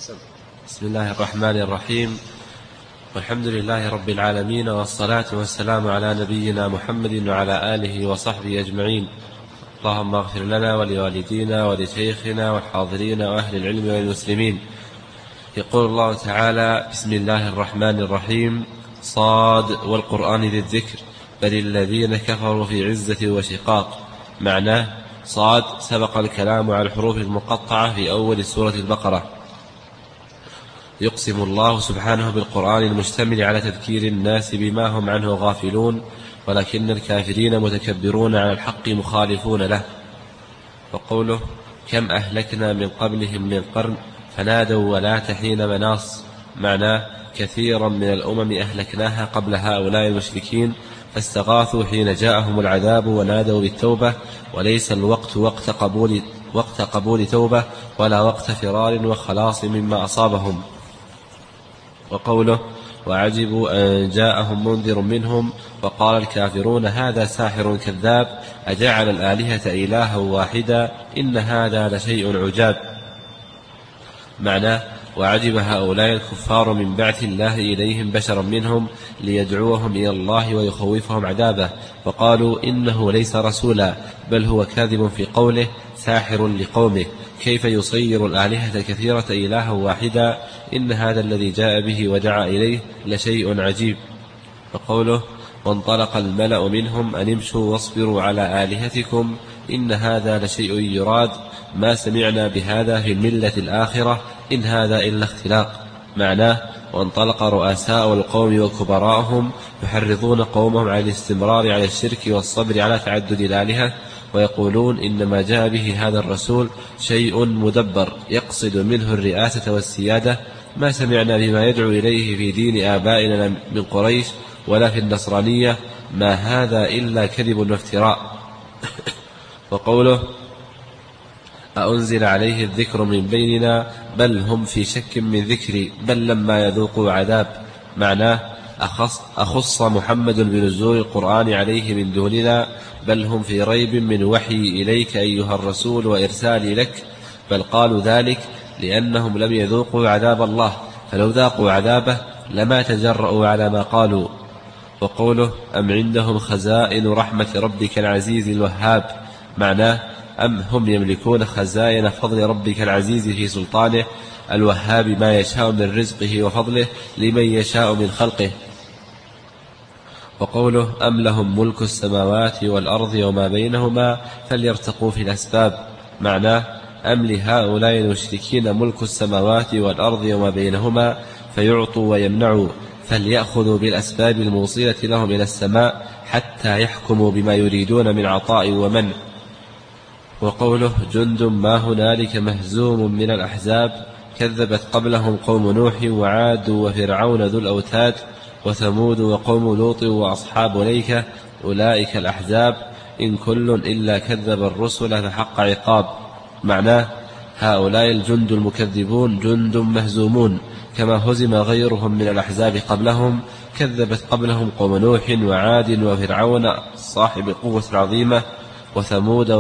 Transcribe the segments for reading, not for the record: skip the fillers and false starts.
بسم الله الرحمن الرحيم، والحمد لله رب العالمين، والصلاة والسلام على نبينا محمد وعلى آله وصحبه أجمعين. اللهم اغفر لنا ولوالدينا ولشيخنا والحاضرين وأهل العلم والمسلمين. يقول الله تعالى: بسم الله الرحمن الرحيم، صاد والقرآن ذي الذكر، بل الذين كفروا في عزة وشقاق. معناه: صاد سبق الكلام على الحروف المقطعة في أول سورة البقرة. يقسم الله سبحانه بالقرآن المشتمل على تذكير الناس بما هم عنه غافلون، ولكن الكافرين متكبرون على الحق مخالفون له. وقوله: كم أهلكنا من قبلهم من قرن فنادوا ولا تحين مناص. معناه: كثيرا من الأمم أهلكناها قبل هؤلاء المشركين فاستغاثوا حين جاءهم العذاب ونادوا بالتوبة، وليس الوقت وقت قبول توبة ولا وقت فرار وخلاص مما أصابهم. وقوله: وعجبوا أن جاءهم منذر منهم وقال الكافرون هذا ساحر كذاب أجعل الآلهة إلها واحدا إن هذا لشيء عجاب. معناه: وعجب هؤلاء الكفار من بعث الله إليهم بشرا منهم ليدعوهم إلى الله ويخوفهم عذابه، وقالوا إنه ليس رسولا بل هو كاذب في قوله ساحر لقومه، كيف يصير الآلهة كثيرة إلها واحدا إن هذا الذي جاء به ودعا إليه لشيء عجيب. وقوله: وانطلق الملأ منهم أن امشوا واصبروا على آلهتكم إن هذا لشيء يراد ما سمعنا بهذا في الملة الآخرة إن هذا إلا اختلاق. معناه: وانطلق رؤساء القوم وكبراءهم يحرضون قومهم على الاستمرار على الشرك والصبر على تعدد الآلهة، ويقولون إنما جاء به هذا الرسول شيء مدبر يقصد منه الرئاسة والسيادة، ما سمعنا بما يدعو إليه في دين آبائنا من قريش ولا في النصرانية، ما هذا إلا كذب وافتراء. وقوله: أأنزل عليه الذكر من بيننا بل هم في شك من ذكري بل لما يذوقوا عذاب. معناه: أخص محمد بنزول القرآن عليه من دوننا بل هم في ريب من وحي إليك أيها الرسول وإرسالي لك، بل قالوا ذلك لأنهم لم يذوقوا عذاب الله، فلو ذاقوا عذابه لما تجرؤوا على ما قالوا. وقوله: أم عندهم خزائن رحمة ربك العزيز الوهاب. معناه: أم هم يملكون خزائن فضل ربك العزيز في سلطانه الوهاب ما يشاء من رزقه وفضله لمن يشاء من خلقه. وقوله: أم لهم ملك السماوات والأرض وما بينهما فليرتقوا في الأسباب. معناه: أم لهؤلاء المشركين ملك السماوات والأرض وما بينهما فيعطوا ويمنعوا، فليأخذوا بالأسباب الموصلة لهم إلى السماء حتى يحكموا بما يريدون من عطاء ومنع. وقوله: جند ما هنالك مهزوم من الأحزاب، كذبت قبلهم قوم نوح وعاد وفرعون ذو الأوتاد وثمود وقوم لوط وأصحاب ليكة أولئك الأحزاب إن كل إلا كذب الرسل فحق عقاب. معناه: هؤلاء الجند المكذبون جند مهزومون كما هزم غيرهم من الأحزاب قبلهم، كذبت قبلهم قوم نوح وعاد وفرعون صاحب قوة عظيمة وثمود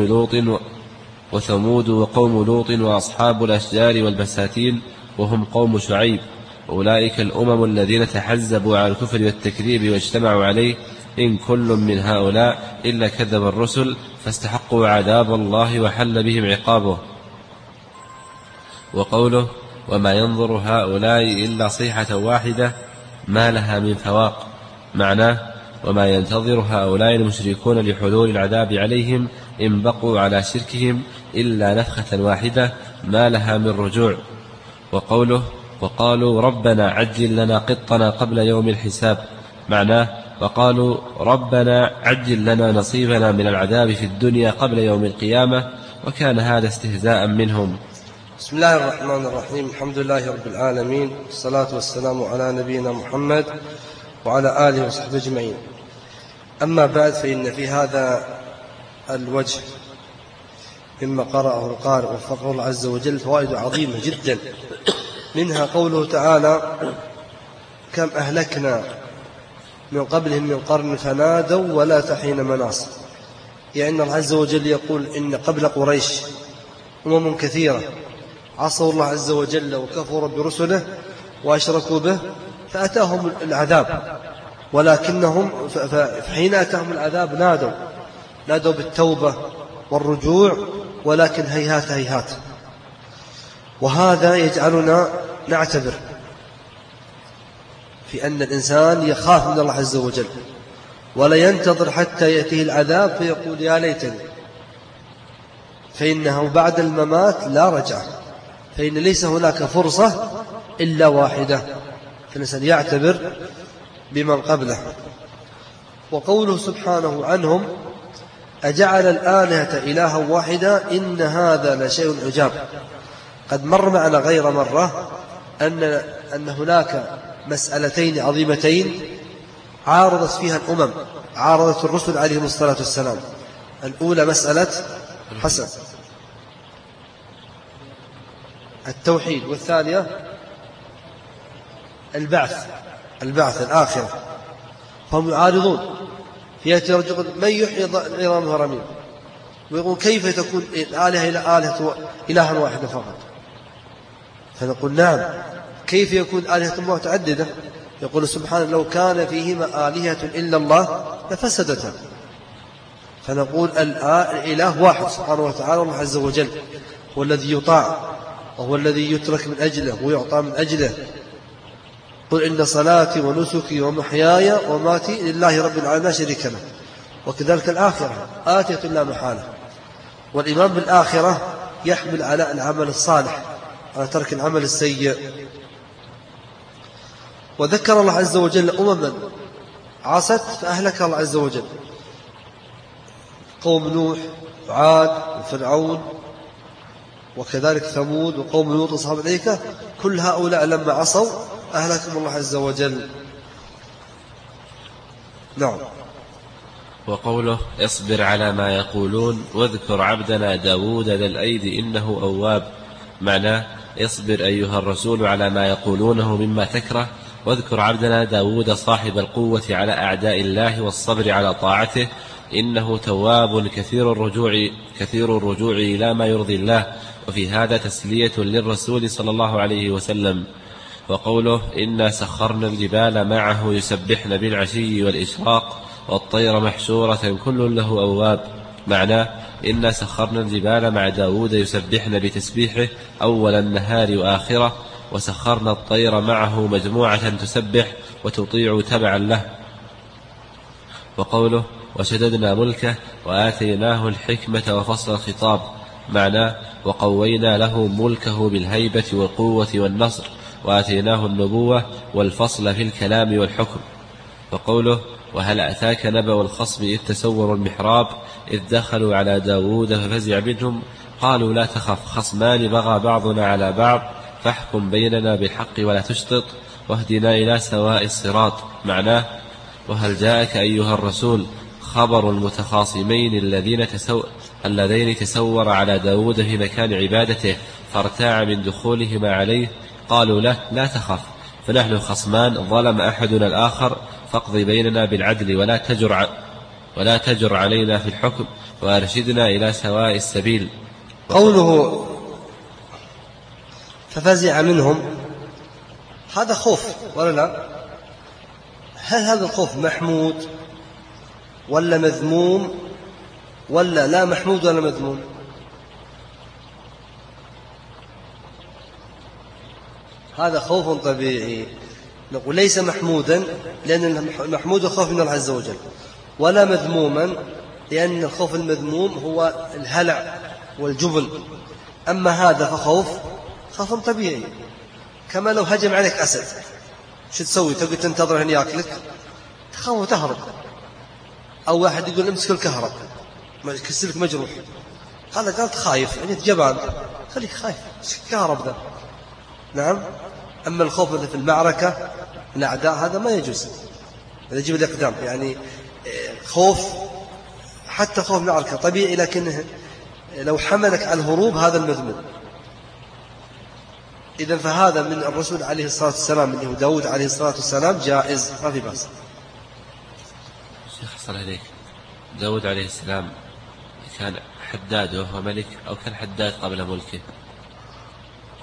وقوم لوط وأصحاب الأشجار والبساتين وهم قوم شعيب. أولئك الأمم الذين تحزبوا على الكفر والتكذيب واجتمعوا عليه، إن كل من هؤلاء إلا كذب الرسل فاستحقوا عذاب الله وحل بهم عقابه. وقوله: وما ينظر هؤلاء إلا صيحة واحدة ما لها من فواق. معناه: وما ينتظر هؤلاء المشركون لحلول العذاب عليهم إن بقوا على شركهم إلا نفخة واحدة ما لها من رجوع. وقوله: وقالوا ربنا عجل لنا قطنا قبل يوم الحساب. معناه: وقالوا ربنا عجل لنا نصيبنا من العذاب في الدنيا قبل يوم القيامة، وكان هذا استهزاء منهم. بسم الله الرحمن الرحيم، الحمد لله رب العالمين، والصلاة والسلام على نبينا محمد وعلى آله وصحبه أجمعين. أما بعد، فإن في هذا الوجه مما قرأه القارئ وفقه الله عز وجل فوائد عظيمة جدا، منها قوله تعالى: كم أهلكنا من قبلهم من قرن فنادوا ولا تحين مناص. يعني الله عز وجل يقول إن قبل قريش أمم كثيرة عصوا الله عز وجل وكفروا برسله وأشركوا به فأتاهم العذاب، ولكنهم فحين أتاهم العذاب نادوا بالتوبة والرجوع، ولكن هيهات هيهات. وهذا يجعلنا نعتبر في أن الإنسان يخاف من الله عز وجل ولا ينتظر حتى يأتيه العذاب فيقول يا ليتني، فإنه بعد الممات لا رجعة، فإن ليس هناك فرصة إلا واحدة، فالإنسان يعتبر بمن قبله. وقوله سبحانه عنهم أجعل الآلهة إلها واحدا إن هذا لشيء عجاب. قد مر معنا غير مرة أن هناك مسألتين عظيمتين عارضت فيها الأمم، عارضت الرسل عليهم الصلاة والسلام. الأولى مسألة حسن التوحيد، والثانية البعث الآخرة، فهم يعارضون. يأتي رجل من يحيي العظام وهي رميم، ويقول كيف تكون الآلهة إلها واحدة فقط؟ فنقول نعم، كيف يكون آلهة متعددة؟ يقول سبحانه لو كان فيهما آلهة إلا الله لفسدتا. فنقول الإله واحد سبحانه وتعالى، الله عز وجل هو الذي يطاع وهو الذي يترك من أجله ويعطى من أجله. قل إن صلاتي ونسكي ومحياي وماتي لله رب العالمين لا شريك له. وكذلك الآخرة آتية لا محالة، والإيمان بالآخرة يحمل على العمل الصالح على ترك العمل السيء. وذكر الله عز وجل أمما عصت فأهلك الله عز وجل، قوم نوح وعاد وفرعون وكذلك ثمود وقوم لوط وأصحاب الأيكة، كل هؤلاء لما عصوا أهلكهم الله عز وجل. نعم. وقوله اصبر على ما يقولون واذكر عبدنا داود ذا الأيد إنه أواب. معناه اصبر أيها الرسول على ما يقولونه مما تكره، واذكر عبدنا داود صاحب القوة على أعداء الله والصبر على طاعته إنه تواب كثير الرجوع إلى ما يرضي الله. وفي هذا تسلية للرسول صلى الله عليه وسلم. وقوله إنا سخرنا الجبال معه يسبحن بالعشي والإشراق والطير محشورة كل له أواب. معناه إنا سخرنا الجبال مع داود يسبحن بتسبيحه أول النهار وآخره، وسخرنا الطير معه مجموعة تسبح وتطيع تبعا له. وقوله وشددنا ملكه وآتيناه الحكمة وفصل الخطاب. معناه وقوينا له ملكه بالهيبة والقوة والنصر، وآتيناه النبوة والفصل في الكلام والحكم. وقوله وهل أتاك نبأ الخصم إذ تسوروا المحراب إذ دخلوا على داود ففزع منهم قالوا لا تخف خصمان بغى بعضنا على بعض فاحكم بيننا بالحق ولا تشطط واهدنا إلى سواء الصراط. معناه وهل جاءك أيها الرسول خبر المتخاصمين اللذين تسور على داود في مكان عبادته فارتاع من دخولهما عليه قالوا له لا تخف فنحن خصمان ظلم أحدنا الآخر فاقض بيننا بالعدل ولا تجر علينا في الحكم وأرشدنا إلى سواء السبيل. قوله ففزع منهم هذا خوف ولا لا؟ هل هذا الخوف محمود ولا مذموم ولا لا محمود ولا مذموم؟ هذا خوف طبيعي، نقول ليس محمودا لأن المحمود خوف من الله عز وجل، ولا مذموما لأن الخوف المذموم هو الهلع والجبن. أما هذا فخوف طبيعي، كما لو هجم عليك أسد شو تسوي؟ تقول تنتظر أن يأكلك؟ تخاف وتهرب. أو واحد يقول امسك الكهرب كسلك مجروح، هذا قال خايف يعني جبان، خليك خايف كهرب ذا. نعم. أما الخوف في المعركة الأعداء هذا ما يجوز، هذا يجب الإقدام. يعني خوف حتى خوف المعركة طبيعي، لكنه لو حملك على الهروب هذا المذموم. إذن فهذا من الرسول عليه الصلاة والسلام من داود عليه الصلاة والسلام جائز، ما في بأس. شيخ صلى عليك، داود عليه السلام كان حداد وهو ملك أو كان حداد قبل ملكه؟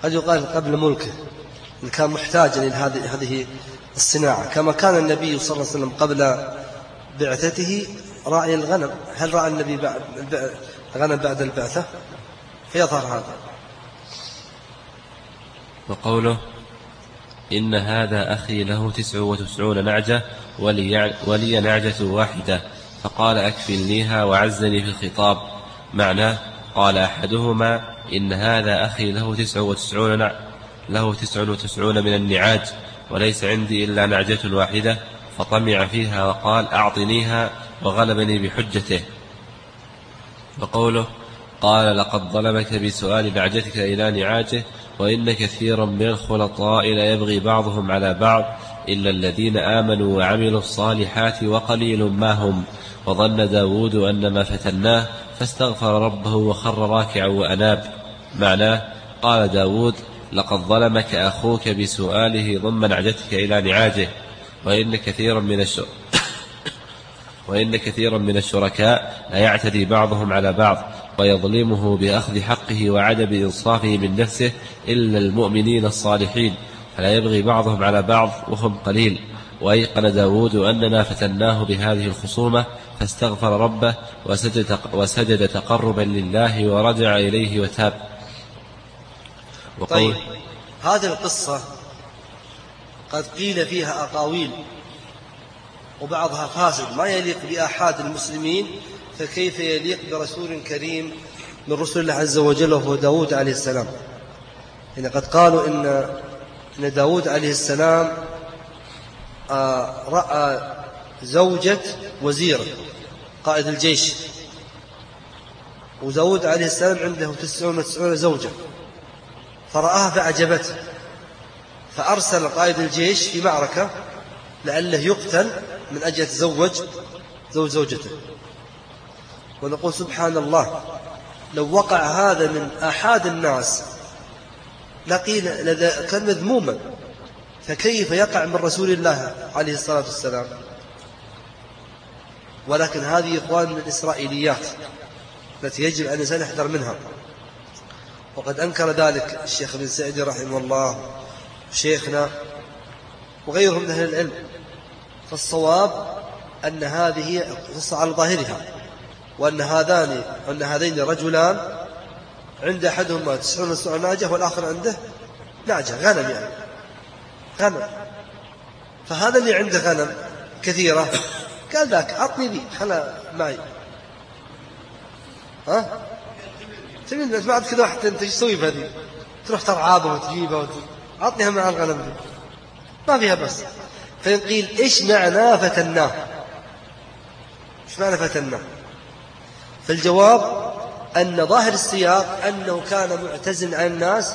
قد يقال قبل ملكه إن كان محتاجا إلى هذه الصناعة، كما كان النبي صلى الله عليه وسلم قبل بعثته راعي الغنم. هل رأى النبي الغنم بعد البعثة؟ فيظهر هذا. وقوله إن هذا أخي له 99 نعجة ولي نعجة واحدة فقال أكفلنيها وعزني في الخطاب. معناه قال أحدهما إن هذا أخي له 99 من النعاج وليس عندي إلا نعجة واحدة، فطمع فيها وقال أعطنيها وغلبني بحجته. وقوله قال لقد ظلمك بسؤال نعجتك إلى نعاجه وإن كثيرا من الخلطاء ليبغي بعضهم على بعض إلا الذين آمنوا وعملوا الصالحات وقليل ما هم. وظن داود أنما فتناه فاستغفر ربه وخر راكعا وأناب. معناه قال داود لقد ظلمك أخوك بسؤاله ضم نعجتك إلى نعاجه وإن كثيرا من الشركاء لا يعتدي بعضهم على بعض ويظلمه بأخذ حقه وعدم إنصافه من نفسه إلا المؤمنين الصالحين، فلا يبغي بعضهم على بعض وهم قليل. وأيقن داود أننا فتناه بهذه الخصومة فاستغفر ربه وسجد تقربا لله ورجع إليه وتاب. طيب، هذه القصة قد قيل فيها أقاويل وبعضها فاسد ما يليق بأحد المسلمين، فكيف يليق برسول كريم من رسل الله عز وجل وهو داود عليه السلام؟ يعني قد قالوا إن داود عليه السلام رأى زوجة وزير قائد الجيش، وداود عليه السلام عنده 99 زوجة، فرآها فأعجبته فأرسل قائد الجيش في معركة لعله يقتل من أجل يتزوج زوجته. ونقول سبحان الله، لو وقع هذا من أحد الناس لقيل كان مذموما، فكيف يقع من رسول الله عليه الصلاة والسلام؟ ولكن هذه إخوان من الإسرائيليات التي يجب أن الإنسان يحذر منها. وقد أنكر ذلك الشيخ بن سعيد رحمه الله شيخنا وغيرهم من أهل العلم. فالصواب أن هذه قصة على ظاهرها، وأن هذين رجلان عند أحدهما 99 نعجة والآخر عنده نعجة غنم، يعني غنم. فهذا اللي عنده غنم كثيرة قال ذاك أعطني لي خلا معي، تبين ما بعد كذا واحد أنت ايش تسوي بهذه؟ تروح ترعابه وتجيبه أعطنيها مع الغنم دي ما فيها بس. فيقيل إيش معنى فتناه؟ إيش معنى فتناه؟ فالجواب أن ظاهر السياق أنه كان معتزل عن الناس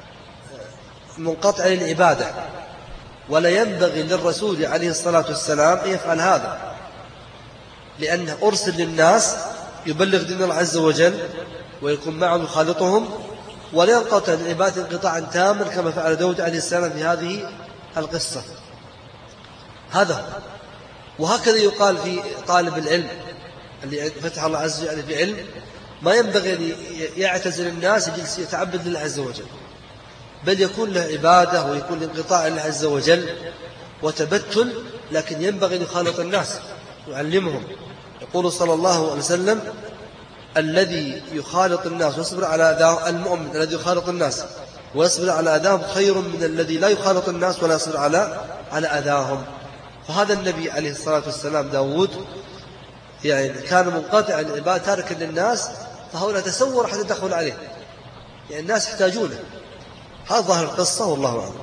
منقطع للعبادة، ولا ينبغي للرسول عليه الصلاة والسلام أن يفعل هذا، لأنه أرسل للناس يبلغ دين الله عز وجل ويكون معهم يخالطهم، ولا ينقطع العبادة انقطاعا تاما كما فعل داود عليه السلام في هذه القصة. هذا وهكذا يقال في طالب العلم اللي فتح الله عز وجل في علم، ما ينبغي أن يعتزل الناس يجلس يتعبد لله عز وجل، بل يكون له عبادة ويكون لانقطاع لله عز وجل وتبتل، لكن ينبغي أن يخالط الناس يعلمهم. يقول صلى الله عليه وسلم الذي يخالط الناس ويصبر على أذاهم، المؤمن الذي يخالط الناس ويصبر على أذاهم خير من الذي لا يخالط الناس ولا يصبر على أذاهم. فهذا النبي عليه الصلاة والسلام داود يعني كان منقطع عن العبادة تاركا للناس، فهؤلاء تسور حتى تدخل عليه، يعني الناس يحتاجونه. هذا ظاهر القصة والله أعلم.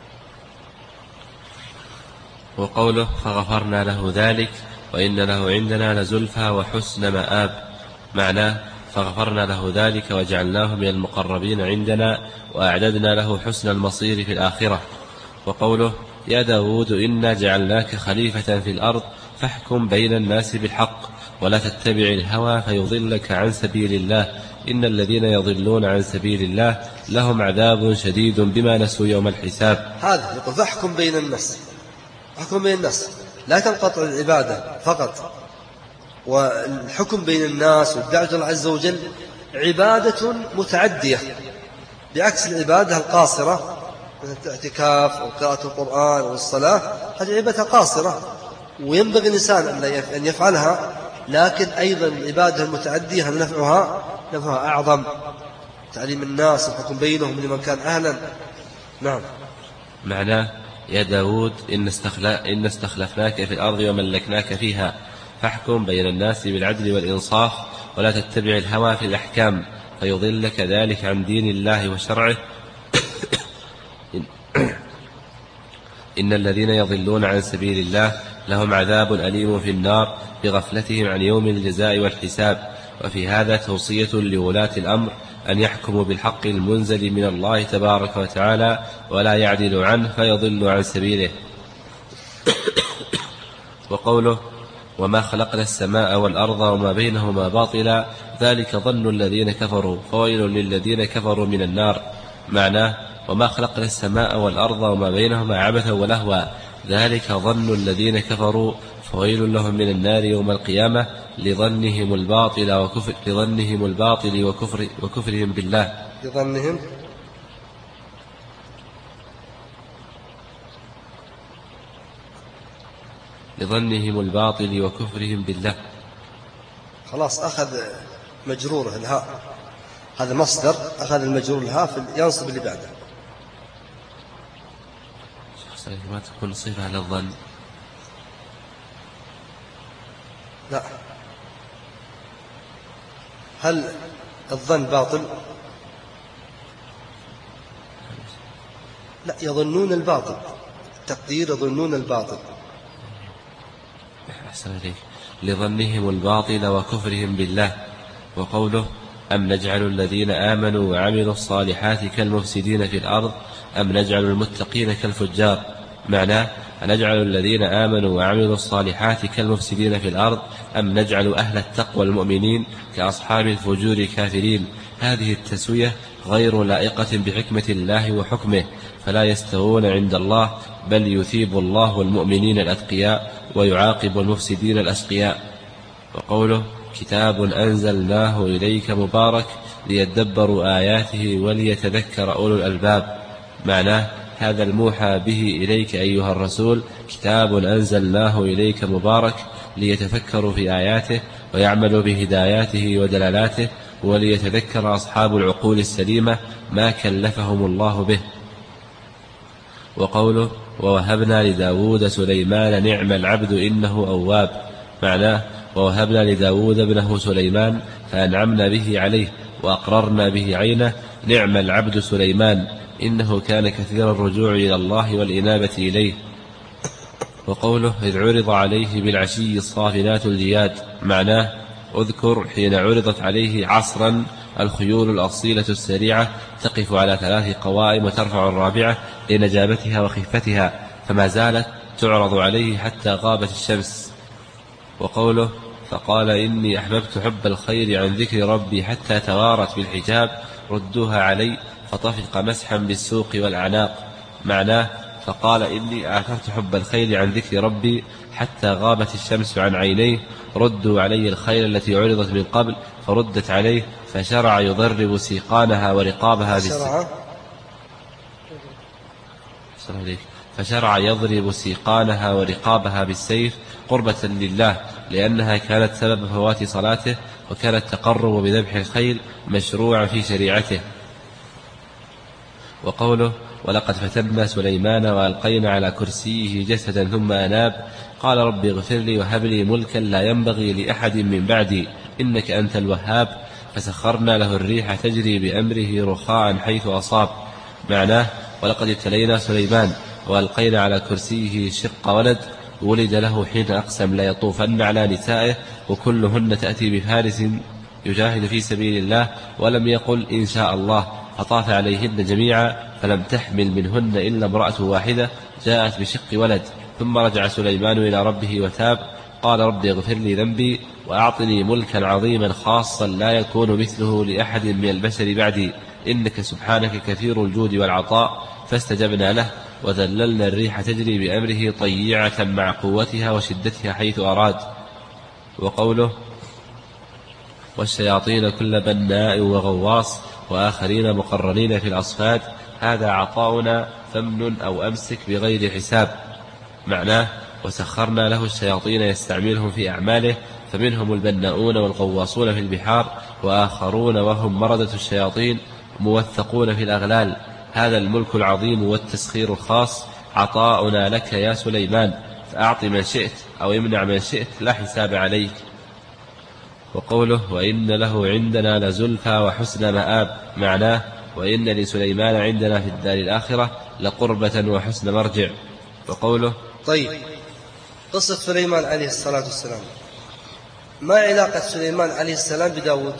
وقوله فغفرنا له ذلك وإن له عندنا لزلفى وحسن مآب. معناه فغفرنا له ذلك وجعلناه من المقربين عندنا وأعددنا له حسن المصير في الآخرة. وقوله يا داود إنا جعلناك خليفة في الأرض فاحكم بين الناس بالحق ولا تتبع الهوى فيضلك عن سبيل الله إن الذين يضلون عن سبيل الله لهم عذاب شديد بما نسوا يوم الحساب. هذا يقول فاحكم بين الناس، احكم بين الناس، لا تنقطع العبادة فقط. والحكم بين الناس والدعوة الله عز وجل عبادة متعدية، بعكس العبادة القاصرة مثل الاعتكاف أو قراءة القرآن أو الصلاة، هذه عبادة قاصرة وينبغي الإنسان أن يفعلها، لكن أيضا العبادة المتعدية نفعها أعظم، تعليم الناس الحكم بينهم لمن كان أهلا. نعم. معناه: يا داود إن استخلفناك في الأرض وملكناك فيها، فاحكم بين الناس بالعدل والإنصاف، ولا تتبع الهوى في الأحكام فيضلك ذلك عن دين الله وشرعه. إن الذين يضلون عن سبيل الله لهم عذاب أليم في النار بغفلتهم عن يوم الجزاء والحساب. وفي هذا توصية لولاة الأمر أن يحكموا بالحق المنزل من الله تبارك وتعالى ولا يعدل عنه فيضل عن سبيله. وقوله: وما خلقنا السماء والأرض وما بينهما باطلا ذلك ظن الذين كفروا فويل للذين كفروا من النار. معناه: وما خلقنا السماء والأرض وما بينهما عبثا ولهوا ذلك ظن الذين كفروا فويل لهم من النار يوم القيامة لظنهم الباطل وكفرهم بالله. لظنهم الباطل وكفرهم بالله. خلاص أخذ مجرور الهاء، هذا مصدر أخذ المجرور الهاء ينصب اللي بعده. ما تكون صفة على الظن. لا، هل الظن باطل؟ لا، يظنون الباطل، التقدير يظنون الباطل. أحسن عليك. لظنهم الباطل وكفرهم بالله. وقوله: أم نجعل الذين آمنوا وعملوا الصالحات كالمفسدين في الأرض أم نجعل المتقين كالفجار. معناه: أنجعل الذين آمنوا وعملوا الصالحات كالمفسدين في الأرض أم نجعل أهل التقوى المؤمنين كأصحاب الفجور الكافرين. هذه التسوية غير لائقة بحكمة الله وحكمه، فلا يستوون عند الله، بل يثيب الله المؤمنين الأتقياء ويعاقب المفسدين الأشقياء. وقوله: كتاب أنزلناه إليك مبارك ليدبروا آياته وليتذكر أولو الألباب. معناه: هذا الموحى به إليك أيها الرسول كتاب أنزلناه إليك مبارك ليتفكروا في آياته ويعملوا بهداياته ودلالاته وليتذكر أصحاب العقول السليمة ما كلفهم الله به. وقوله: ووهبنا لداود سليمان نعم العبد إنه أواب. معناه: ووهبنا لداود ابنه سليمان فأنعمنا به عليه وأقررنا به عينه نعم العبد سليمان إنه كان كثير الرجوع إلى الله والإنابة إليه. وقوله: إذ عرض عليه بالعشي الصافنات الجياد. معناه: اذكر حين عرضت عليه عصرا الخيول الأصيلة السريعة تقف على 3 قوائم وترفع الرابعة لنجابتها وخفتها، فما زالت تعرض عليه حتى غابت الشمس. وقوله: فقال إني أحببت حب الخير عن ذكر ربي حتى توارت بالحجاب ردوها علي فطفق مسحا بالسوق والأعناق. معناه: فقال إني آثرت حب الخير عن ذكر ربي حتى غابت الشمس عن عينيه ردوا علي الخيل التي عرضت من قبل فردت عليه فشرع يضرب سيقانها ورقابها بالسيف. فشرع يضرب سيقانها ورقابها بالسيف قربة لله، لأنها كانت سبب فوات صلاته، وكان التقرب بذبح الخيل مشروعا في شريعته. وقوله: ولقد فتنا سليمان وألقينا على كرسيه جسدا ثم أناب قال رب اغفر لي وهب لي ملكا لا ينبغي لأحد من بعدي إنك أنت الوهاب فسخرنا له الريح تجري بأمره رخاء حيث أصاب. معناه: ولقد ابتلينا سليمان وألقينا على كرسيه شق ولد ولد له حين أقسم لا يطوفن على نسائه وكلهن تأتي بفارس يجاهد في سبيل الله ولم يقل إن شاء الله، فطاف عليهن جميعا فلم تحمل منهن إلا امرأة واحدة جاءت بشق ولد. ثم رجع سليمان إلى ربه وتاب قال رب اغفر لي ذنبي وأعطني ملكا عظيما خاصا لا يكون مثله لأحد من البشر بعدي إنك سبحانك كثير الجود والعطاء. فاستجبنا له وذللنا الريح تجري بأمره طيعة مع قوتها وشدتها حيث أراد. وقوله: والشياطين كل بناء وغواص وآخرين مقرنين في الأصفاد، هذا عطاؤنا فمن أو أمسك بغير حساب. معناه وسخرنا له الشياطين يستعملهم في أعماله، فمنهم البناؤون والغواصون في البحار، وآخرون وهم مردة الشياطين موثقون في الأغلال. هذا الملك العظيم والتسخير الخاص عطاؤنا لك يا سليمان، فأعط من شئت أو امنع من شئت، لا حساب عليك. وقوله وإن له عندنا لزلفى وحسن مآب، معناه وإن لسليمان عندنا في الدار الآخرة لقربة وحسن مرجع. وقوله طيب، قصة سليمان عليه الصلاة والسلام، ما علاقة سليمان عليه السلام بداود؟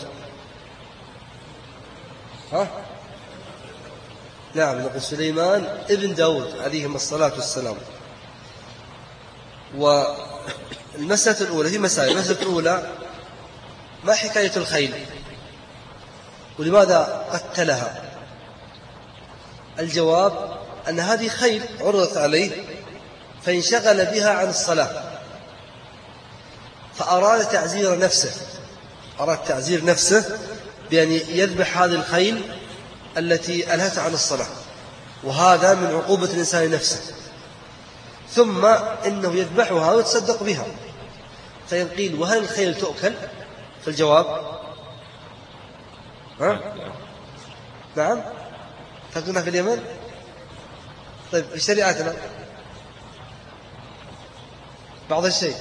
نعم، نقول سليمان ابن داود عليهم الصلاة والسلام. والمسألة الأولى، في مسائل. المسألة الأولى، ما حكاية الخيل ولماذا قتلها؟ الجواب أن هذه خيل عرضت عليه فانشغل بها عن الصلاة، فأراد تعزير نفسه بأن يذبح هذه الخيل التي ألهت عن الصلاة، وهذا من عقوبة الإنسان نفسه. ثم إنه يذبحها ويتصدق بها، فيقيل وهل الخيل تؤكل؟ فالجواب نعم، تأكلونها في اليمن. طيب، في شريعتنا بعض الشيء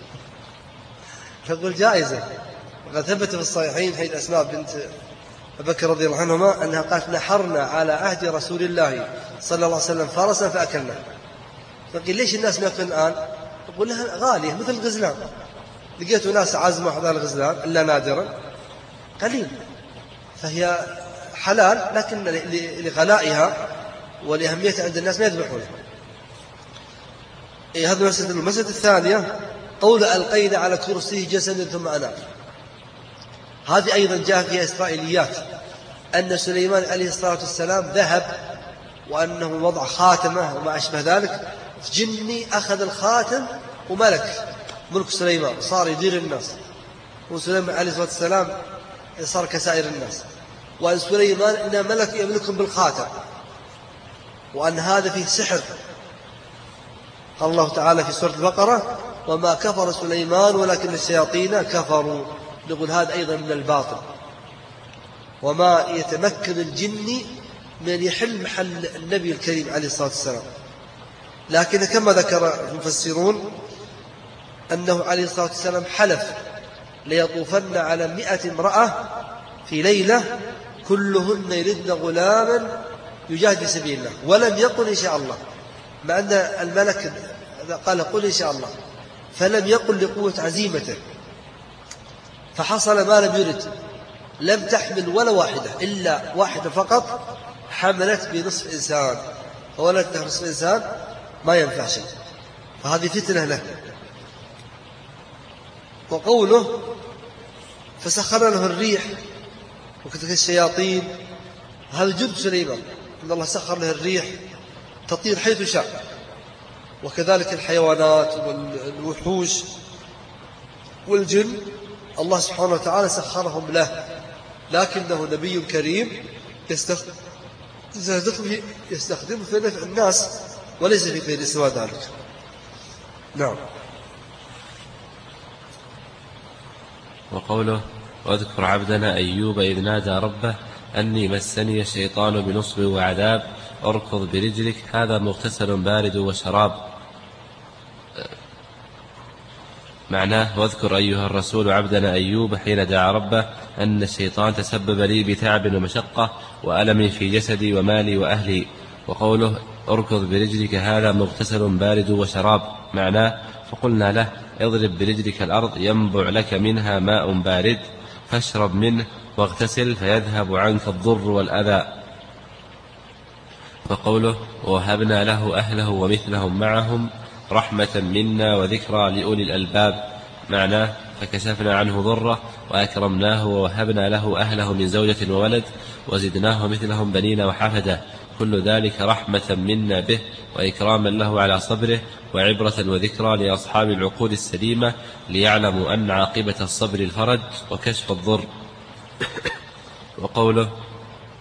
تقول جائزة. وقد ثبت في الصحيحين حيث أسماء بنت بكر رضي الله عنهما أنها قالت نحرنا على عهد رسول الله صلى الله عليه وسلم فرسا فأكلنا. فقيل ليش الناس ما يأكلون الآن؟ يقول لها غالية مثل الغزلان، لقيت ناس عزموا هذا الغزلان إلا نادرا قليل، فهي حلال، لكن لغلائها ولأهميتها عند الناس ما يذبحونها. هذا المسألة الثانية، قول ألقينا على كرسيه جسدا ثم أناب. هذه أيضا جاء فيها إسرائيليات أن سليمان عليه الصلاة والسلام ذهب وأنه وضع خاتمه وما أشبه ذلك، جني أخذ الخاتم وملك ملك سليمان، صار يدير الناس، وسليمان عليه الصلاة والسلام صار كسائر الناس، وأن سليمان إن ملك يملكهم بالخاتم، وأن هذا فيه سحر. قال الله تعالى في سورة البقرة وما كفر سليمان ولكن الشياطين كفروا. نقول هذا أيضا من الباطل، وما يتمكن الجن من يحل محل النبي الكريم عليه الصلاة والسلام. لكن كما ذكر المفسرون أنه عليه الصلاة والسلام حلف ليطوفن على 100 امرأة في ليلة كلهن يردن غلاما يجاهد في سبيل الله، ولم يقل إن شاء الله، مع أن الملك قال قل إن شاء الله، فلم يقل لقوة عزيمته، فحصل ما لم يرد. لم تحمل ولا واحدة إلا واحدة فقط حملت بنصف إنسان، فولدت نصف إنسان ما ينفع شيء، فهذه فتنة له. وقوله فسخر له الريح وكذلك الشياطين، هذا جند سليمان، إن الله سخر له الريح تطير حيث شاء، وكذلك الحيوانات والوحوش والجن الله سبحانه وتعالى سخرهم له، لكنه نبي كريم يستخدمه في نفع الناس وليس في غير سوى ذلك. نعم. وقوله واذكر عبدنا أيوب إذ نادى ربه أني مسني الشيطان بنصب وعذاب أركض برجلك، هذا مغتسل بارد وشراب. معناه واذكر أيها الرسول عبدنا أيوب حين دعا ربه أن الشيطان تسبب لي بتعب ومشقة وألم في جسدي ومالي وأهلي. وقوله أركض برجلك هذا مغتسل بارد وشراب، معناه فقلنا له اضرب برجلك الأرض ينبع لك منها ماء بارد فاشرب منه واغتسل فيذهب عنك الضر والأذى. وقوله ووهبنا له أهله ومثلهم معهم رحمة منا وذكرى لأولي الألباب، معناه فكشفنا عنه ضره وأكرمناه ووهبنا له أهله من زوجة وولد وزدناه مثلهم بنين وحفدة، كل ذلك رحمة منا به وإكراما له على صبره وعبرة وذكرى لأصحاب العقول السليمة ليعلموا أن عاقبة الصبر الفرج وكشف الضر. وقوله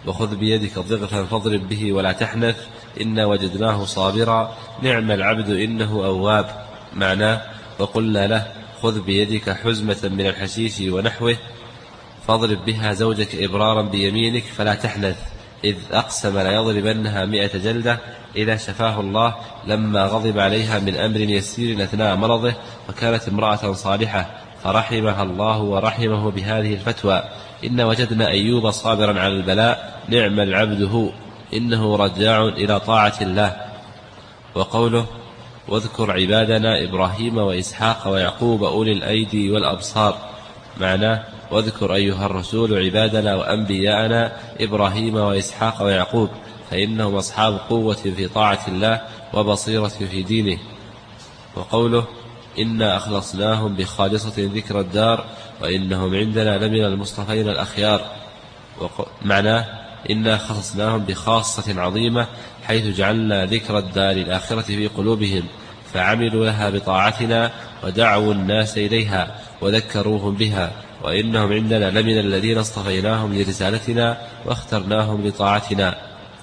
وخذ بيدك ضغثا فاضرب به ولا تحنث إنا وجدناه صابرا نعم العبد إنه أواب. معناه وقلنا له خذ بيدك حزمة من الحشيش ونحوه فاضرب بها زوجك إبرارا بيمينك فلا تحنث، إذ أقسم لا يضربنها 100 جلدة إذا شفاه الله لما غضب عليها من أمر يسير أثناء مرضه، وكانت امرأة صالحة فرحمها الله ورحمه بهذه الفتوى. إن وجدنا أيوب صابرا على البلاء نعم العبد هو إنه رجاع إلى طاعة الله. وقوله واذكر عبادنا إبراهيم وإسحاق ويعقوب أولي الأيدي والأبصار. معناه واذكر أيها الرسول عبادنا وأنبياءنا إبراهيم وإسحاق ويعقوب، فإنهم أصحاب قوة في طاعة الله وبصيرة في دينه. وقوله إنا أخلصناهم بخالصة ذكر الدار وإنهم عندنا لمن المصطفين الأخيار. معناه إنا خصصناهم بخاصة عظيمة حيث جعلنا ذكر الدار الآخرة في قلوبهم فعملوا لها بطاعتنا ودعوا الناس إليها وذكروهم بها، وإنهم عندنا لمن الذين اصطفيناهم لرسالتنا واخترناهم لطاعتنا.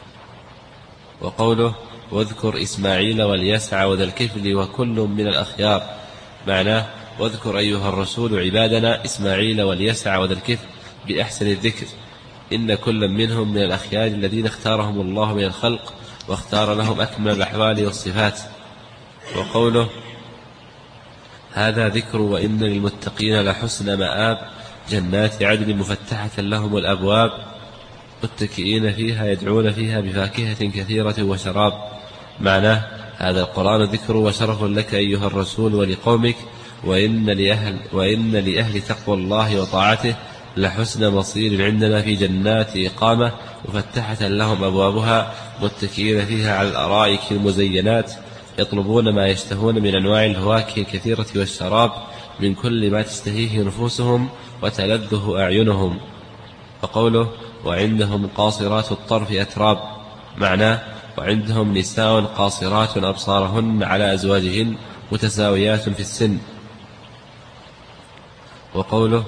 وقوله واذكر إسماعيل واليسع وذا الكفل وكل من الأخيار. معناه واذكر أيها الرسول عبادنا إسماعيل واليسع وذا الكفل بأحسن الذكر، إن كل منهم من الأخيار الذين اختارهم الله من الخلق واختار لهم أكمل الأحوال والصفات. وقوله هذا ذكر وإن للمتقين لحسن مآب جنات عدن مفتحة لهم الأبواب متكئين فيها يدعون فيها بفاكهة كثيرة وشراب. معناه هذا القرآن ذكر وشرف لك أيها الرسول ولقومك، وإن لأهل تقوى الله وطاعته لحسن مصير عندنا في جنات إقامة مفتحة لهم أبوابها متكئين فيها على الأرائك المزينات يطلبون ما يشتهون من أنواع الفواكه الكثيرة والشراب من كل ما تشتهيه نفوسهم وتلذه أعينهم. وقوله وعندهم قاصرات الطرف أتراب. معناه وعندهم نساء قاصرات أبصارهن على أزواجهن متساويات في السن. وقوله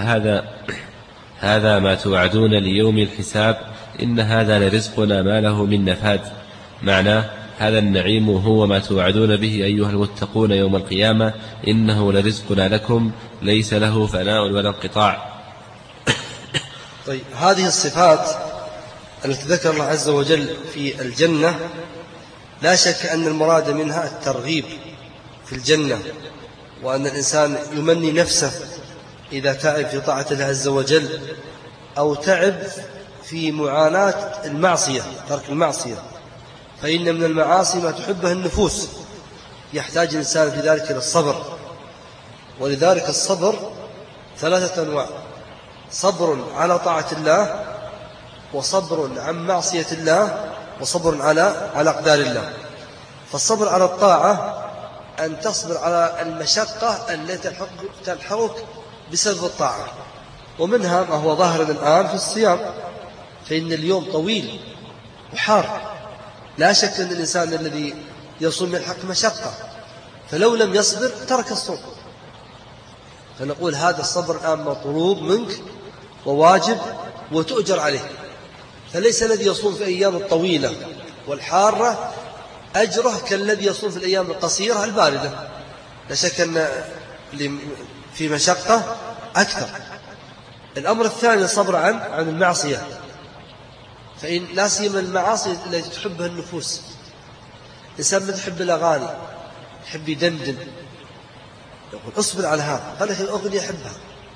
هذا ما توعدون ليوم الحساب إن هذا لرزقنا ما له من نفاد. معناه هذا النعيم هو ما توعدون به أيها المتقون يوم القيامة إنه لرزقنا لكم ليس له فناء ولا انقطاع. طيب هذه الصفات التي ذكر الله عز وجل في الجنة لا شك أن المراد منها الترغيب في الجنة، وأن الإنسان يمني نفسه إذا تعب في طاعة الله عز وجل أو تعب في معاناة المعصية ترك المعصية، فإن من المعاصي ما تحبه النفوس، يحتاج الإنسان في ذلك إلى الصبر. ولذلك الصبر 3 أنواع: صبر على طاعة الله، وصبر عن معصية الله، وصبر على أقدار الله. فالصبر على الطاعة أن تصبر على المشقة التي تلحقك بسبب الطاعة، ومنها ما هو ظاهر الآن في الصيام، فإن اليوم طويل وحار، لا شك أن الإنسان الذي يصوم يلحق مشقة، فلو لم يصبر ترك الصوم. فنقول هذا الصبر الآن مطلوب منك وواجب وتؤجر عليه، فليس الذي يصوم في الأيام الطويلة والحارة أجره كالذي يصوم في الأيام القصيرة الباردة، لا شك أن في مشقة أكثر. الأمر الثاني الصبر عن المعصية، فإن لا سيما المعاصي التي تحبها النفوس. إنسان من تحب الأغاني، يحب يدندن، يقول اصبر على هذا، قال لك الأغنية أحبها،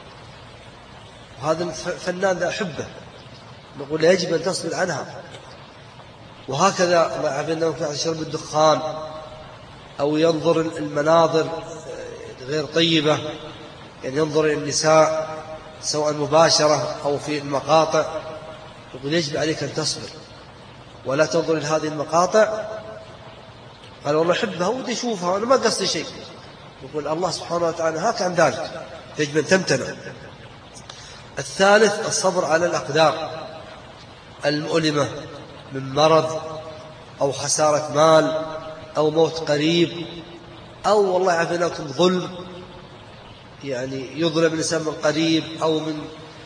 وهذا الفنان ذا أحبه، نقول يجب أن تصبر عنها. وهكذا ما عرفنا في شرب الدخان أو ينظر المناظر غير طيبة، يعني ينظر إلى النساء سواء مباشرة أو في المقاطع، يقول يجب عليك أن تصبر ولا تنظر إلى هذه المقاطع. قال والله أحبها ودي أشوفها وأنا ما قصدي شيء، يقول الله سبحانه وتعالى هاك عن ذلك، يجب أن تمتنع. الثالث الصبر على الأقدار المؤلمة من مرض أو خسارة مال أو موت قريب أو والله عافيناكم ظلم، يعني يظلم الإنسان من قريب أو من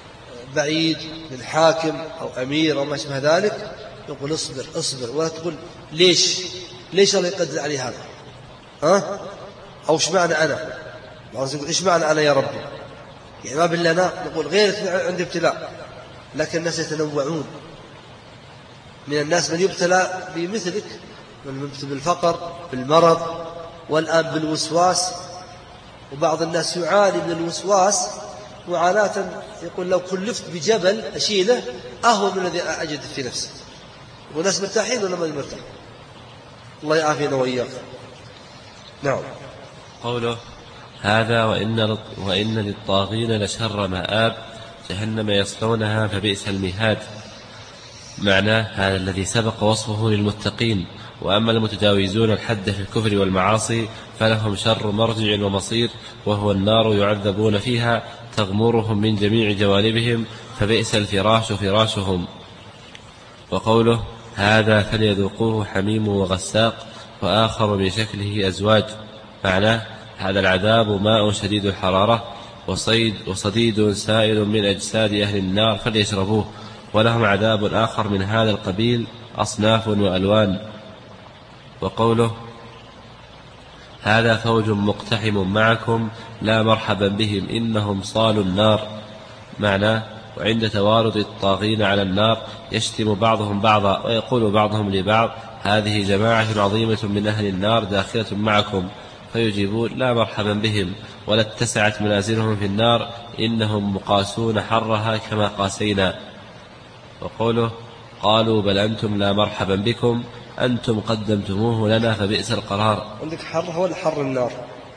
بعيد من حاكم أو أمير أو ما شابه ذلك يقول اصبر اصبر، ولا تقول ليش الله يقدر علي هذا، أو ايش معنى أنا، يقول ايش معنى أنا يا ربي، يعني ما بالله أنا نقول غير عندي ابتلاء، لكن الناس يتنوعون. من الناس من يبتلى بمثلك، من يبتلى بالفقر بالمرض والآن بالوسواس، وبعض الناس يعاني من الوسواس معاناة يقول لو كلفت بجبل أشيله أهون من الذي أجد في نفسي. وناس مرتاحين ولا ما مرتاح؟ الله يعافينا وإياك. نعم. قوله هذا وإن للطاغين لشر مآب جهنم يصلونها فبئس المهاد. معناه هذا الذي سبق وصفه للمتقين، وأما المتجاوزون الحد في الكفر والمعاصي فلهم شر مرجع ومصير، وهو النار يعذبون فيها تغمرهم من جميع جوانبهم فبئس الفراش فراشهم. وقوله هذا فليذوقوه حميم وغساق وآخر من شكله أزواج. معناه هذا العذاب ماء شديد الحرارة وصديد سائل من أجساد أهل النار فليشربوه، ولهم عذاب آخر من هذا القبيل أصناف وألوان. وقوله هذا فوج مقتحم معكم لا مرحبا بهم إنهم صالوا النار. معناه وعند توارد الطاغين على النار يشتم بعضهم بعضا ويقول بعضهم لبعض هذه جماعة عظيمة من أهل النار داخلة معكم، فيجيبون لا مرحبا بهم ولا اتسعت منازلهم في النار إنهم مقاسون حرها كما قاسينا. وقوله قالوا بل أنتم لا مرحبا بكم أنتم قدمتموه لنا فبئس القرار. عندك حرها ولا حر النار؟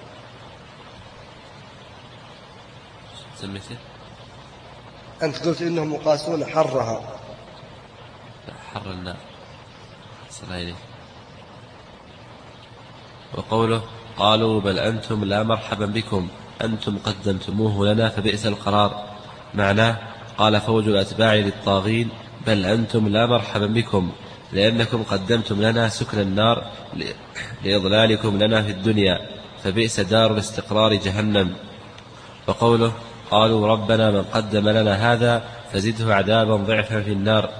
سميته؟ أنت قلت إنهم مقاسون حرها. حر النار صلى. وقوله قالوا بل أنتم لا مرحبا بكم أنتم قدمتموه لنا فبئس القرار. معناه قال فوج الأتباع للطاغين بل أنتم لا مرحبا بكم لأنكم قدمتم لنا سكن النار لإضلالكم لنا في الدنيا فبئس دار الاستقرار جهنم. وقوله قالوا ربنا من قدم لنا هذا فزده عذابا ضعفا في النار.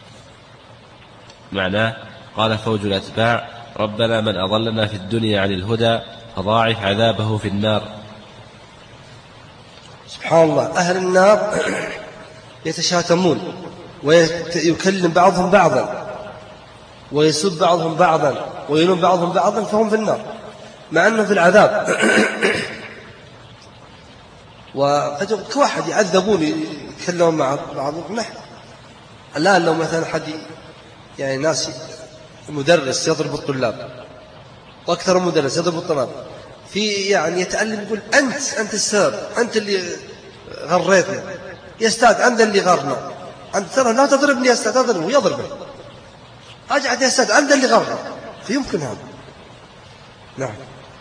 معناه قال فوج الأتباع ربنا من أضلنا في الدنيا عن الهدى فضاعف عذابه في النار. سبحان الله. أهل النار يتشاتمون ويكلم بعضهم بعضا ويسب بعضهم بعضا ويلوم بعضهم بعضا فهم في النار مع أنهم في العذاب. وواحد يعذبون يتكلمون مع بعضهم. نحن الآن لو مثلا حد يعني ناس مدرس يضرب الطلاب وأكثر مدرس يضرب الطلاب في يعني يتعلم يقول أنت السبب، أنت اللي غريتنا يا أستاذ، أنت اللي غرنا، أنت ترى لا تضربني يا أستاذ، تضربه ويضربه، أجعد يا أستاذ أنت اللي غرنا، فيمكن هذا. نعم.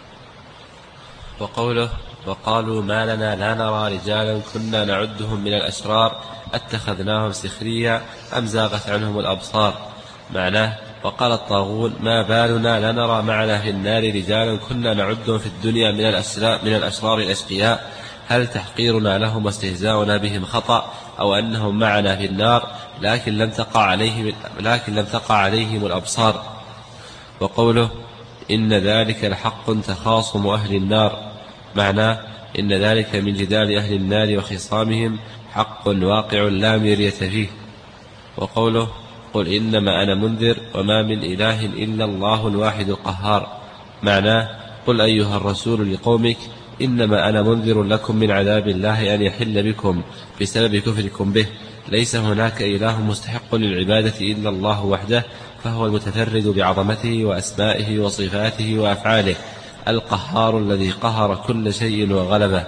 وقوله وقالوا ما لنا لا نرى رجالا كنا نعدهم من الأشرار اتخذناهم سخريا أم زاغت عنهم الأبصار. معناه وقال الطاغون ما بالنا لا نرى معنا في النار رجالا كنا نعدهم في الدنيا من الأشرار الأشقياء، هل تحقيرنا لهم واستهزاؤنا بهم خطأ أو أنهم معنا في النار لكن لم تقع عليهم الأبصار. وقوله إن ذلك لحق تخاصم أهل النار. معناه إن ذلك من جدال أهل النار وخصامهم حق واقع لا مرية فيه. وقوله قل إنما أنا منذر وما من إله إلا الله الواحد القهار. معناه قل أيها الرسول لقومك إنما أنا منذر لكم من عذاب الله أن يحل بكم بسبب كفركم به، ليس هناك إله مستحق للعبادة إلا الله وحده، فهو المتفرد بعظمته وأسمائه وصفاته وأفعاله، القهار الذي قهر كل شيء وغلبه.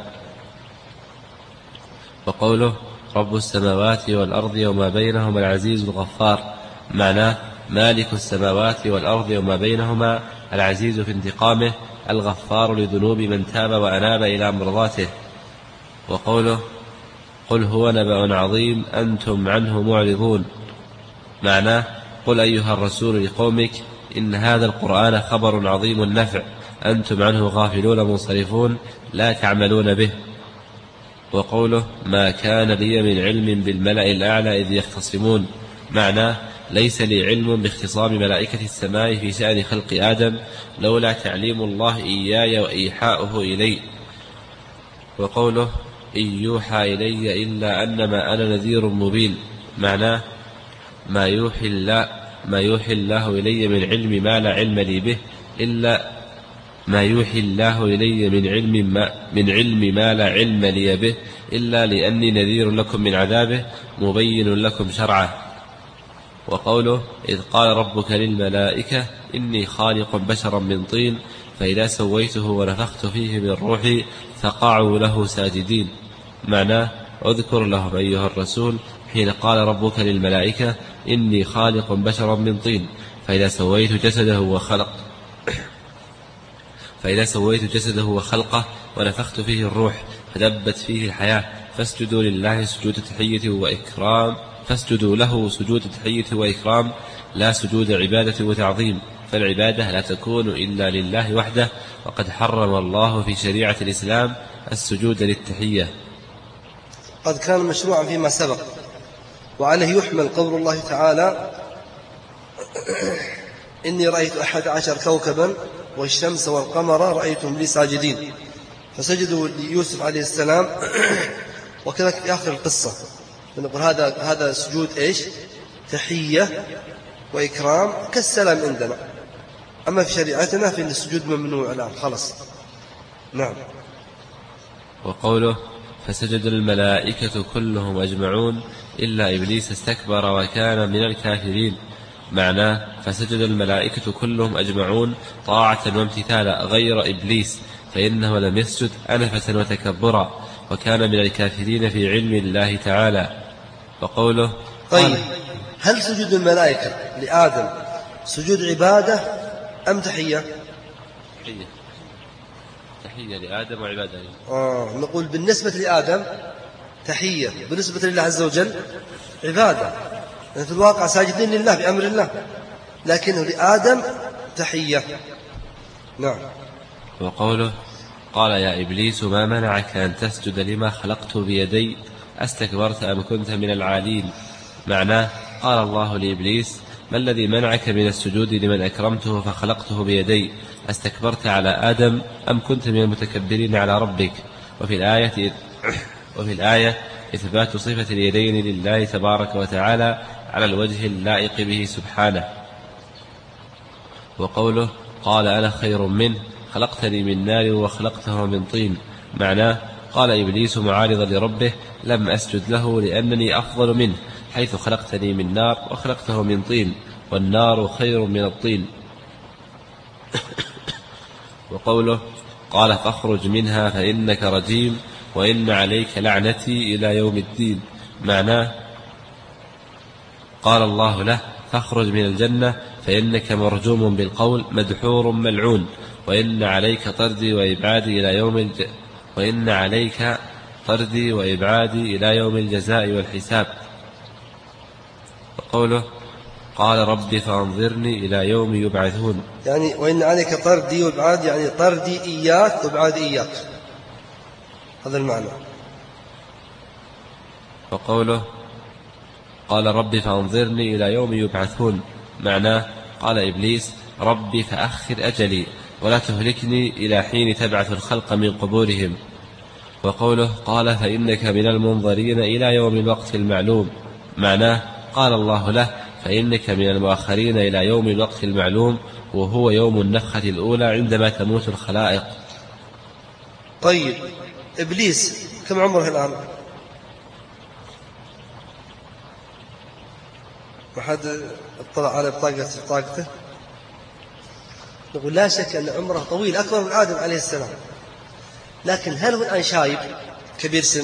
وقوله رب السماوات والأرض وما بينهما العزيز الغفار. معناه مالك السماوات والأرض وما بينهما العزيز في انتقامه الغفار لذنوب من تاب وأناب إلى مرضاته. وقوله قل هو نبأ عظيم أنتم عنه معرضون. معناه قل أيها الرسول لقومك إن هذا القرآن خبر عظيم النفع أنتم عنه غافلون منصرفون لا تعملون به. وقوله ما كان لي من علم بالملأ الأعلى إذ يختصمون، معناه ليس لي علم باختصام ملائكة السماء في شأن خلق آدم لولا تعليم الله إياي وإيحاؤه إلي. وقوله إن يوحى إلي إلا أنما أنا نذير مبين، معناه ما يوحي الله إلي من علم ما لا علم لي به إلا ما يوحي الله إلي من علم ما لا علم لي به إلا لأني نذير لكم من عذابه مبين لكم شرعه. وقوله إذ قال ربك للملائكة إني خالق بشرا من طين فإذا سويته ونفخت فيه من روحي فقعوا له ساجدين، معناه اذكر لهم أيها الرسول حين قال ربك للملائكة إني خالق بشرا من طين فإذا سويت جسده وخلقه ونفخت فيه الروح فدبت فيه الحياة فاسجدوا له سجود تحية وإكرام لا سجود عبادة وتعظيم، فالعبادة لا تكون إلا لله وحده، وقد حرم الله في شريعة الإسلام السجود للتحية. قد كان مشروعا فيما سبق، وعليه يحمل قول الله تعالى إني رأيت 11 كوكبا والشمس والقمر رأيتهم لي ساجدين، فسجدوا ليوسف عليه السلام. وكذلك في آخر القصة نقول هذا سجود إيش؟ تحية وإكرام كالسلام عندنا، أما في شريعتنا في السجود ممنوع الآن خلص. نعم. وقوله فسجد الملائكة كلهم أجمعون إلا إبليس استكبر وكان من الكافرين، معناه فسجد الملائكة كلهم أجمعون طاعة وامتثالا غير إبليس فإنه لم يسجد أنفة وتكبرا وكان من الكافرين في علم الله تعالى. وقوله طيب هل سجود الملائكة لآدم سجود عبادة أم تحية؟ تحية لآدم وعبادة. نقول بالنسبة لآدم تحية، بالنسبة لله عز وجل عبادة، يعني في الواقع ساجدين لله بأمر الله، لكنه لآدم تحية. نعم. وقوله قال يا إبليس ما منعك أن تسجد لما خلقت بيدي أستكبرت أم كنت من العالين، معناه قال الله لإبليس ما الذي منعك من السجود لمن أكرمته فخلقته بيدي أستكبرت على آدم أم كنت من المتكبرين على ربك. وفي الآية إثبات صفة اليدين لله تبارك وتعالى على الوجه اللائق به سبحانه. وقوله قال أنا خير منه خلقتني من نار وخلقته من طين، معناه قال إبليس معارضا لربه لم أسجد له لأنني أفضل منه حيث خلقتني من نار وخلقته من طين والنار خير من الطين. وقوله قال فاخرج منها فإنك رجيم وإن عليك لعنتي إلى يوم الدين، معناه قال الله له فاخرج من الجنة فإنك مرجوم بالقول مدحور ملعون وإن عليك طردي وإبعادي إلى يوم الجزاء والحساب. وقوله قال رب فانظرني إلى يوم يبعثون، يعني وإن عليك طردي وإبعادي، يعني طردي إياك وإبعادي إياك، هذا المعنى. وقوله قال رب فانظرني إلى يوم يبعثون، معناه قال إبليس ربي فأخر أجلي ولا تهلكني إلى حين تبعث الخلق من قبورهم. وقوله قال فإنك من المنظرين إلى يوم الوقت المعلوم، معناه قال الله له فإنك من المؤخرين إلى يوم الوقت المعلوم وهو يوم النفخة الأولى عندما تموت الخلائق. طيب إبليس كم عمره الآن؟ ما حد اطلع على بطاقته؟ نقول لا شك أن عمره طويل أكبر من آدم عليه السلام، لكن هل هو الآن شايب كبير سن؟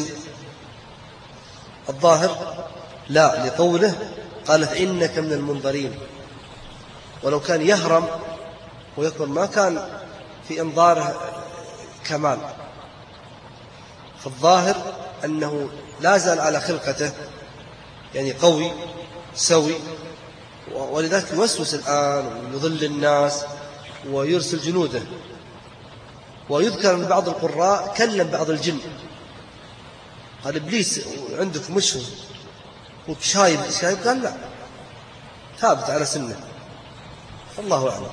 الظاهر لا، لقوله قال فإنك من المنظرين، ولو كان يهرم ويكبر ما كان في انظاره كمال، فالظاهر أنه لا زال على خلقته، يعني قوي سوي، ولذلك يوسوس الآن ويضل الناس ويرسل جنوده. ويذكر من بعض القراء كلم بعض الجن قال إبليس عندك مش وشايب قال لا، ثابت على سنة. الله أعلم.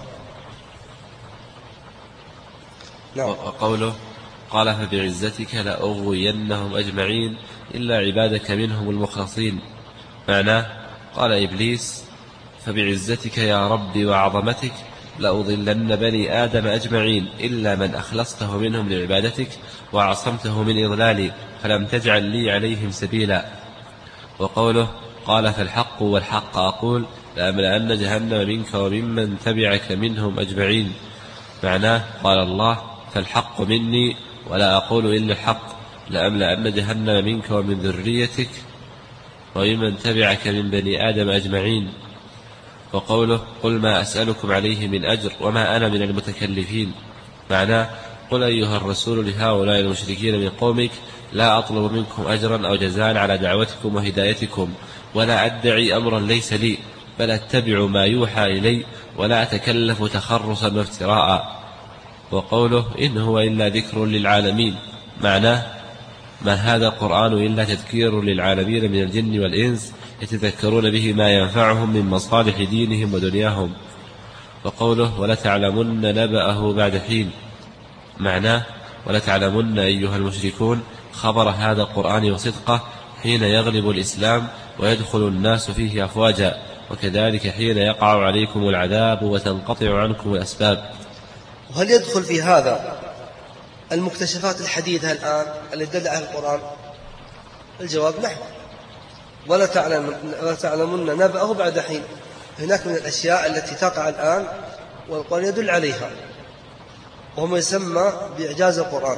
نعم. وقوله قال فبعزتك لأغوينهم أجمعين إلا عبادك منهم المخلصين. معناه قال إبليس فبعزتك يا ربي وعظمتك لأضلن بني آدم أجمعين إلا من أخلصته منهم لعبادتك وعصمته من إضلالي فلم تجعل لي عليهم سبيلا. وقوله قال فالحق والحق أقول لأملأن جهنم منك وممن تبعك منهم أجمعين. معناه قال الله فالحق مني ولا أقول إلا الحق لأملأن جهنم منك ومن ذريتك وممن تبعك من بني آدم أجمعين. وقوله قل ما أسألكم عليه من أجر وما أنا من المتكلفين. معناه قل أيها الرسول لهؤلاء المشركين من قومك لا أطلب منكم أجرا أو جزاء على دعوتكم وهدايتكم ولا أدعي أمرا ليس لي بل أتبع ما يوحى إلي ولا أتكلف تخرصا وافتراء. وقوله إن هو إلا ذكر للعالمين. معناه ما هذا القرآن إلا تذكير للعالمين من الجن والإنس يتذكرون به ما ينفعهم من مصالح دينهم ودنياهم. وقوله ولتعلمن نبأه بعد حين. معناه ولتعلمن أيها المشركون خبر هذا القرآن وصدقه حين يغلب الإسلام ويدخل الناس فيه أفواجا وكذلك حين يقع عليكم العذاب وتنقطع عنكم الأسباب. وهل يدخل في هذا المكتشفات الحديثة الآن اللي دل على القرآن؟ الجواب نعم. ولا تعلمن نبأه بعد حين. هناك من الأشياء التي تقع الآن والقرآن يدل عليها وهو ما يسمى بإعجاز القرآن.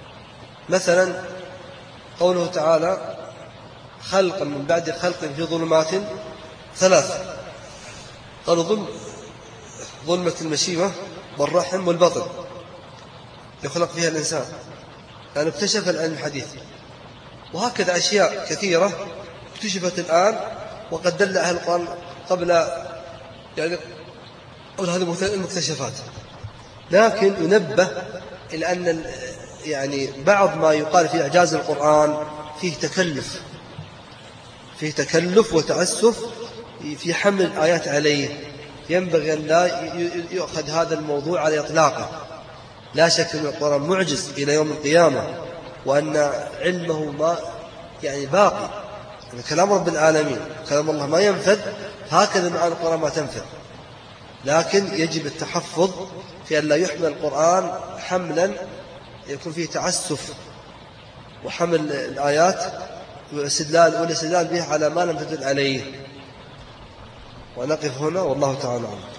مثلا قوله تعالى خلقا من بعد خلق في ظلمات ثلاث. قالوا ظلمة المشيمة والرحم والبطن يخلق فيها الإنسان، لأنه اكتشف العلم الحديث. وهكذا أشياء كثيرة اكتشفت الآن وقد دل على القرآن قبل هذه المكتشفات. لكن ينبه إلى أن بعض ما يقال في إعجاز القرآن فيه تكلف وتأسف في حمل الآيات عليه. ينبغي أن لا يؤخذ هذا الموضوع على إطلاقه. لا شك أن القرآن معجز إلى يوم القيامة وأن علمه ما باقي. كلام رب العالمين كلام الله ما ينفذ، هكذا معاني القرآن ما تنفذ. لكن يجب التحفظ في أن لا يحمل القرآن حملا يكون فيه تعسف وحمل الآيات والاستدلال به على ما لم تدل عليه. ونقف هنا والله تعالى عنه.